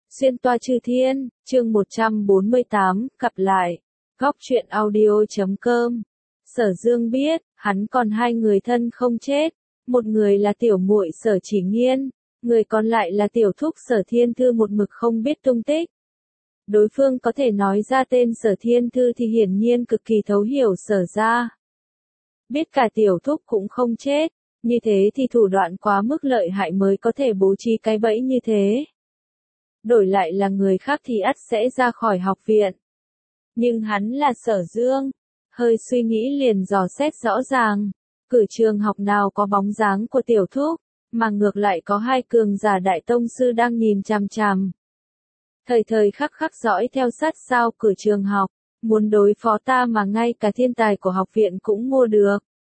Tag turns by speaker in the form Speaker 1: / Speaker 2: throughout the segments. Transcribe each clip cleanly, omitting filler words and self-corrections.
Speaker 1: Xuyên toa chư thiên, chương 148, gặp lại. Góc truyện audio.com. Sở Dương biết, hắn còn hai người thân không chết, một người là tiểu muội Sở Chỉ Nghiên, người còn lại là tiểu thúc Sở Thiên Thư một mực không biết tung tích. Đối phương có thể nói ra tên Sở Thiên Thư thì hiển nhiên cực kỳ thấu hiểu Sở gia. Biết cả tiểu thúc cũng không chết, như thế thì thủ đoạn quá mức lợi hại mới có thể bố trí cái bẫy như thế. Đổi lại là người khác thì ắt sẽ ra khỏi học viện. Nhưng hắn là Sở Dương, hơi suy nghĩ liền dò xét rõ ràng, cử trường học nào có bóng dáng của tiểu thúc, mà ngược lại có hai cường giả đại tông sư đang nhìn chằm chằm. Thời thời khắc khắc dõi theo sát sao cử trường học, muốn đối phó ta mà ngay cả thiên tài của học viện cũng mua được.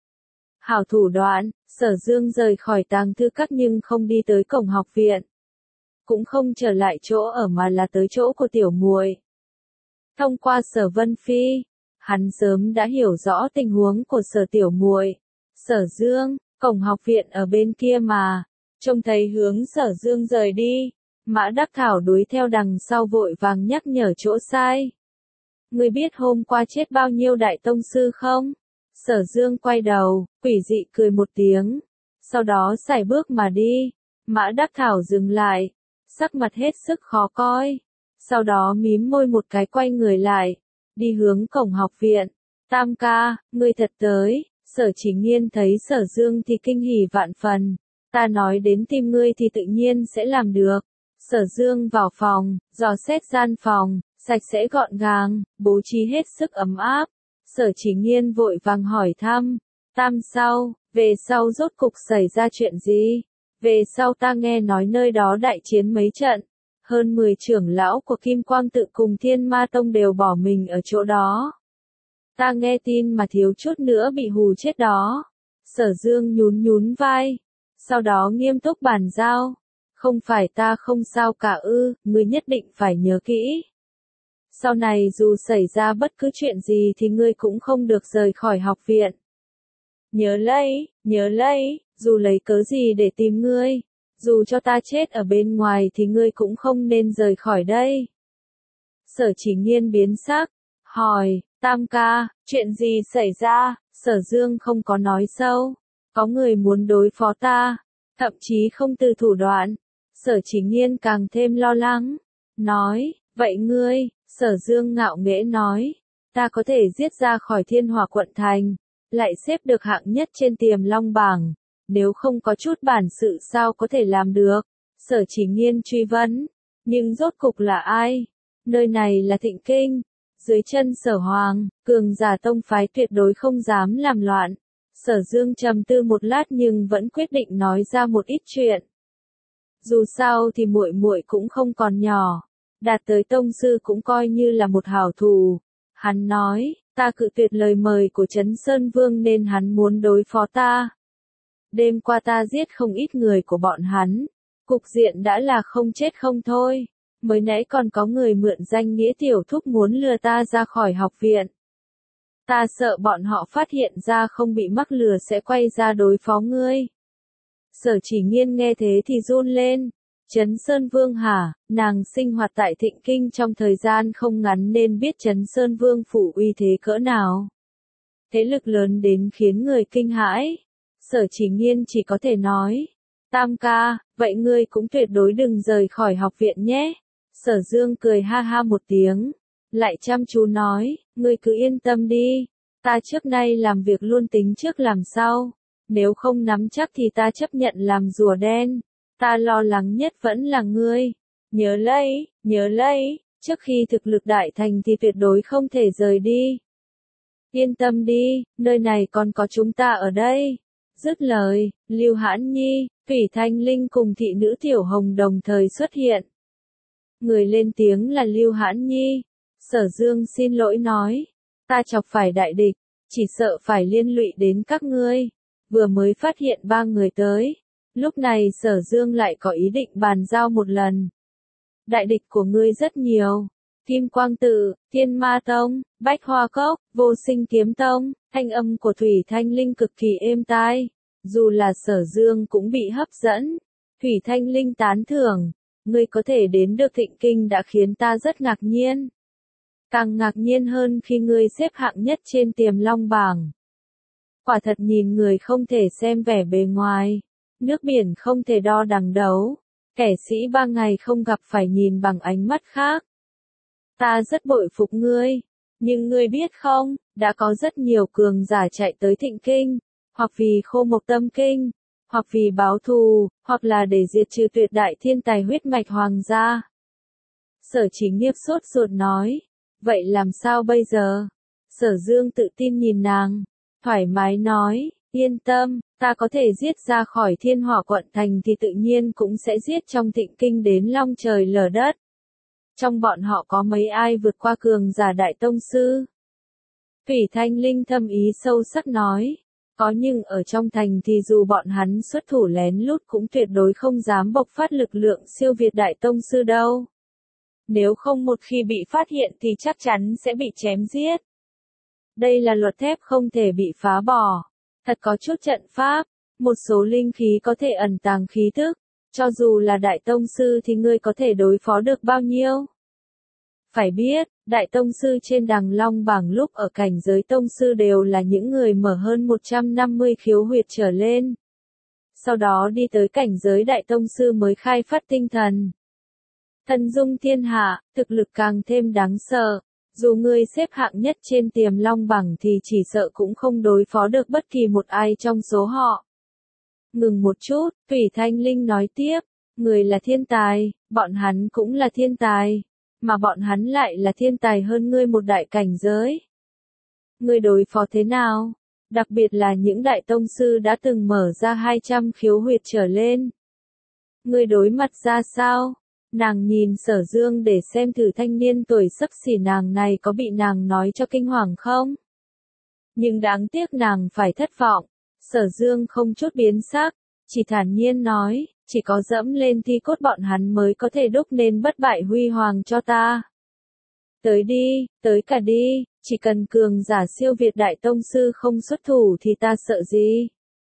Speaker 1: Hảo thủ đoạn, Sở Dương rời khỏi tàng thư các nhưng không đi tới cổng học viện. Cũng không trở lại chỗ ở mà là tới chỗ của tiểu muội. Thông qua Sở Vân Phi, hắn sớm đã hiểu rõ tình huống của Sở tiểu muội. Sở Dương, cổng học viện ở bên kia mà, trông thấy hướng Sở Dương rời đi, Mã Đắc Thảo đuổi theo đằng sau vội vàng nhắc nhở chỗ sai. Ngươi biết hôm qua chết bao nhiêu đại tông sư không? Sở Dương quay đầu, quỷ dị cười một tiếng, sau đó sải bước mà đi. Mã Đắc Thảo dừng lại, sắc mặt hết sức khó coi, sau đó mím môi một cái quay người lại, đi hướng cổng học viện. Tam ca, ngươi thật tới. Sở Chỉ Nghiên thấy Sở Dương thì kinh hỉ vạn phần, ta nói đến tìm ngươi thì tự nhiên sẽ làm được. Sở Dương vào phòng, dò xét gian phòng, sạch sẽ gọn gàng, bố trí hết sức ấm áp. Sở Chỉ Nghiên vội vàng hỏi thăm, Tam sau, về sau rốt cục xảy ra chuyện gì? Về sau ta nghe nói nơi đó đại chiến mấy trận, hơn 10 trưởng lão của Kim Quang Tự cùng Thiên Ma Tông đều bỏ mình ở chỗ đó. Ta nghe tin mà thiếu chút nữa bị hù chết đó. Sở Dương nhún nhún vai, sau đó nghiêm túc bàn giao, không phải ta không sao cả ngươi nhất định phải nhớ kỹ. Sau này dù xảy ra bất cứ chuyện gì thì ngươi cũng không được rời khỏi học viện. Nhớ lấy, dù lấy cớ gì để tìm ngươi, dù cho ta chết ở bên ngoài thì ngươi cũng không nên rời khỏi đây. Sở Chỉ Nghiên biến sắc, hỏi, Tam ca, chuyện gì xảy ra? Sở Dương không có nói sâu, có người muốn đối phó ta, thậm chí không từ thủ đoạn. Sở Chỉ Nghiên càng thêm lo lắng, nói, vậy ngươi? Sở Dương ngạo nghễ nói, ta có thể giết ra khỏi Thiên Hỏa quận thành, lại xếp được hạng nhất trên Tiềm Long bảng, nếu không có chút bản sự sao có thể làm được? Sở Chỉ Nghiên truy vấn, nhưng rốt cục là ai? Nơi này là Thịnh Kinh, dưới chân Sở Hoàng, cường giả tông phái tuyệt đối không dám làm loạn. Sở Dương trầm tư một lát nhưng vẫn quyết định nói ra một ít chuyện. Dù sao thì muội muội cũng không còn nhỏ, đạt tới tông sư cũng coi như là một hảo thủ. Hắn nói, ta cự tuyệt lời mời của Trấn Sơn Vương nên hắn muốn đối phó ta. Đêm qua ta giết không ít người của bọn hắn, cục diện đã là không chết không thôi. Mới nãy còn có người mượn danh nghĩa tiểu thúc muốn lừa ta ra khỏi học viện. Ta sợ bọn họ phát hiện ra không bị mắc lừa sẽ quay ra đối phó ngươi. Sở Chỉ Nghiên nghe thế thì run lên. Trấn Sơn Vương hả? Nàng sinh hoạt tại Thịnh Kinh trong thời gian không ngắn nên biết Trấn Sơn Vương phủ uy thế cỡ nào. Thế lực lớn đến khiến người kinh hãi. Sở Chỉ Nghiên chỉ có thể nói, Tam ca, vậy ngươi cũng tuyệt đối đừng rời khỏi học viện nhé. Sở Dương cười ha ha một tiếng, lại chăm chú nói, ngươi cứ yên tâm đi, ta trước nay làm việc luôn tính trước làm sau, nếu không nắm chắc thì ta chấp nhận làm rùa đen, ta lo lắng nhất vẫn là ngươi. Nhớ lấy, trước khi thực lực đại thành thì tuyệt đối không thể rời đi. Yên tâm đi, nơi này còn có chúng ta ở đây. Dứt lời, Lưu Hãn Nhi, Thủy Thanh Linh cùng thị nữ Tiểu Hồng đồng thời xuất hiện. Người lên tiếng là Lưu Hãn Nhi. Sở Dương xin lỗi nói, ta chọc phải đại địch, chỉ sợ phải liên lụy đến các ngươi. Vừa mới phát hiện 3 người tới, lúc này Sở Dương lại có ý định bàn giao một lần. Đại địch của ngươi rất nhiều, Kim Quang Tự, Thiên Ma Tông, Bách Hoa Cốc, Vô Sinh Kiếm Tông. Thanh âm của Thủy Thanh Linh cực kỳ êm tai, dù là Sở Dương cũng bị hấp dẫn. Thủy Thanh Linh tán thưởng, Ngươi có thể đến được Thịnh Kinh đã khiến ta rất ngạc nhiên. Càng ngạc nhiên hơn khi ngươi xếp hạng nhất trên Tiềm Long bảng. Quả thật nhìn người không thể xem vẻ bề ngoài, nước biển không thể đo đằng đấu, kẻ sĩ 3 ngày không gặp phải nhìn bằng ánh mắt khác. Ta rất bội phục ngươi, nhưng ngươi biết không, đã có rất nhiều cường giả chạy tới Thịnh Kinh, hoặc vì Khô Mộc Tâm Kinh, hoặc vì báo thù, hoặc là để diệt trừ tuyệt đại thiên tài huyết mạch hoàng gia. Sở Chỉ Nghiệp sốt ruột nói, vậy làm sao bây giờ? Sở Dương tự tin nhìn nàng, thoải mái nói, yên tâm, ta có thể giết ra khỏi Thiên Hỏa quận thành thì tự nhiên cũng sẽ giết trong Thịnh Kinh đến long trời lở đất. Trong bọn họ có mấy ai vượt qua cường giả đại tông sư? Thủy Thanh Linh thâm ý sâu sắc nói, có nhưng ở trong thành thì dù bọn hắn xuất thủ lén lút cũng tuyệt đối không dám bộc phát lực lượng siêu việt đại tông sư đâu. Nếu không một khi bị phát hiện thì chắc chắn sẽ bị chém giết. Đây là luật thép không thể bị phá bỏ. Thật có chút trận pháp, một số linh khí có thể ẩn tàng khí thức, cho dù là đại tông sư thì ngươi có thể đối phó được bao nhiêu? Phải biết, đại tông sư trên Đằng Long bảng lúc ở cảnh giới tông sư đều là những người mở hơn 150 khiếu huyệt trở lên. Sau đó đi tới cảnh giới đại tông sư mới khai phát tinh thần. Thần dung thiên hạ, thực lực càng thêm đáng sợ. Dù ngươi xếp hạng nhất trên Tiềm Long bảng thì chỉ sợ cũng không đối phó được bất kỳ một ai trong số họ. Ngừng một chút, Thủy Thanh Linh nói tiếp, người là thiên tài, bọn hắn cũng là thiên tài, mà bọn hắn lại là thiên tài hơn ngươi một đại cảnh giới. Ngươi đối phó thế nào? Đặc biệt là những đại tông sư đã từng mở ra 200 khiếu huyệt trở lên. Ngươi đối mặt ra sao? Nàng nhìn Sở Dương để xem thử thanh niên tuổi xấp xỉ nàng này có bị nàng nói cho kinh hoàng không. Nhưng đáng tiếc nàng phải thất vọng. Sở Dương không chút biến sắc, chỉ thản nhiên nói, chỉ có dẫm lên thi cốt bọn hắn mới có thể đúc nên bất bại huy hoàng cho ta. Tới đi, tới cả đi, chỉ cần cường giả siêu việt đại tông sư không xuất thủ thì ta sợ gì.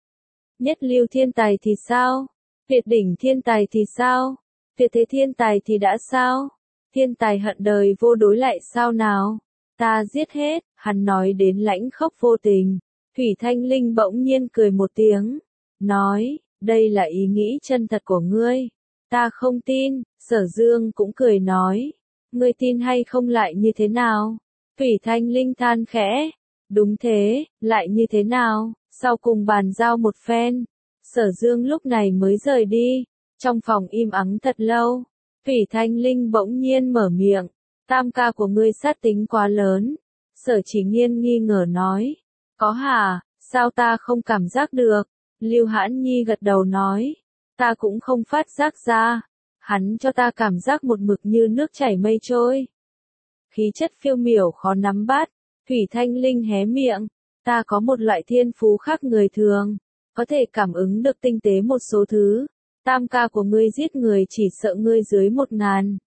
Speaker 1: Nhất lưu thiên tài thì sao? Tuyệt đỉnh thiên tài thì sao? Tuyệt thế thiên tài thì đã sao? Thiên tài hận đời vô đối lại sao nào? Ta giết hết, hắn nói đến lãnh khốc vô tình. Thủy Thanh Linh bỗng nhiên cười một tiếng, nói, đây là ý nghĩ chân thật của ngươi. Ta không tin, Sở Dương cũng cười nói, ngươi tin hay không lại như thế nào? Thủy Thanh Linh than khẽ, đúng thế, lại như thế nào? Sau cùng bàn giao một phen, Sở Dương lúc này mới rời đi. Trong phòng im ắng thật lâu, Thủy Thanh Linh bỗng nhiên mở miệng, tam ca của ngươi sát tính quá lớn. Sở Chỉ Nghiên nghi ngờ nói, có hả, sao ta không cảm giác được? Lưu Hãn Nhi gật đầu nói, ta cũng không phát giác ra, hắn cho ta cảm giác một mực như nước chảy mây trôi. Khí chất phiêu miểu khó nắm bắt, Thủy Thanh Linh hé miệng, ta có một loại thiên phú khác người thường, có thể cảm ứng được tinh tế một số thứ. Tam ca của ngươi giết người chỉ sợ ngươi dưới 1000.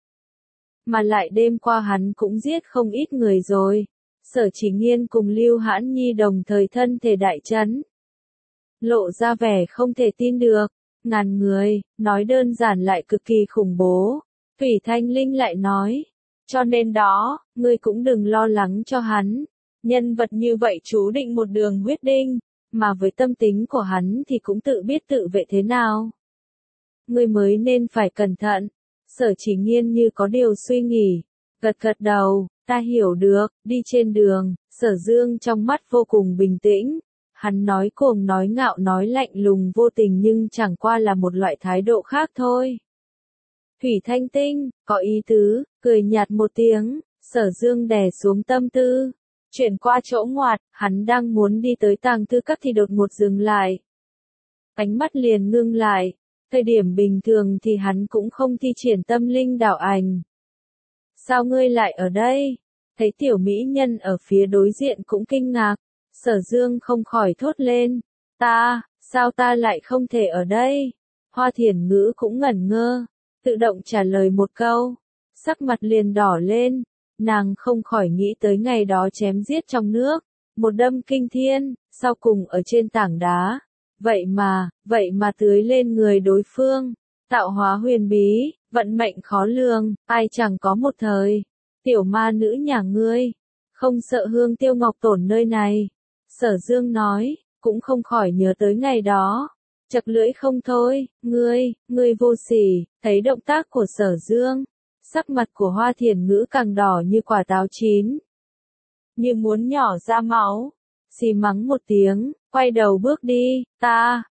Speaker 1: Mà lại đêm qua hắn cũng giết không ít người rồi. Sở Chỉ Nghiên cùng Lưu Hãn Nhi đồng thời thân thể đại chấn. Lộ ra vẻ không thể tin được. 1000 người, nói đơn giản lại cực kỳ khủng bố. Thủy Thanh Linh lại nói. Cho nên đó, ngươi cũng đừng lo lắng cho hắn. Nhân vật như vậy chú định một đường huyết đinh. Mà với tâm tính của hắn thì cũng tự biết tự vệ thế nào. Ngươi mới nên phải cẩn thận. Sở Chỉ Nghiên như có điều suy nghĩ, gật gật đầu, ta hiểu được. Đi trên đường, Sở Dương trong mắt vô cùng bình tĩnh. Hắn nói cuồng nói ngạo nói lạnh lùng vô tình nhưng chẳng qua là một loại thái độ khác thôi. Thủy Thanh Tinh, có ý tứ, cười nhạt một tiếng, Sở Dương đè xuống tâm tư. Chuyển qua chỗ ngoặt, hắn đang muốn đi tới tàng thư các thì đột ngột dừng lại. Ánh mắt liền ngưng lại. Thời điểm bình thường thì hắn cũng không thi triển tâm linh đạo ảnh. Sao ngươi lại ở đây? Thấy tiểu mỹ nhân ở phía đối diện cũng kinh ngạc. Sở Dương không khỏi thốt lên. Sao ta lại không thể ở đây? Hoa Thiển Ngữ cũng ngẩn ngơ. Tự động trả lời một câu. Sắc mặt liền đỏ lên. Nàng không khỏi nghĩ tới ngày đó chém giết trong nước. Một đâm kinh thiên, sau cùng ở trên tảng đá. Vậy mà tưới lên người đối phương. Tạo hóa huyền bí, vận mệnh khó lường, ai chẳng có một thời. Tiểu ma nữ nhà ngươi, không sợ hương tiêu ngọc tổn nơi này. Sở Dương nói, cũng không khỏi nhớ tới ngày đó. Chật lưỡi không thôi, ngươi vô sỉ, thấy động tác của Sở Dương. Sắc mặt của Hoa Thiền Ngữ càng đỏ như quả táo chín. Như muốn nhỏ ra máu. Xì mắng một tiếng, quay đầu bước đi,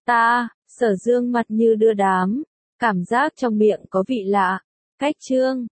Speaker 1: Sở Dương mặt như đưa đám. Cảm giác trong miệng có vị lạ. Cách chương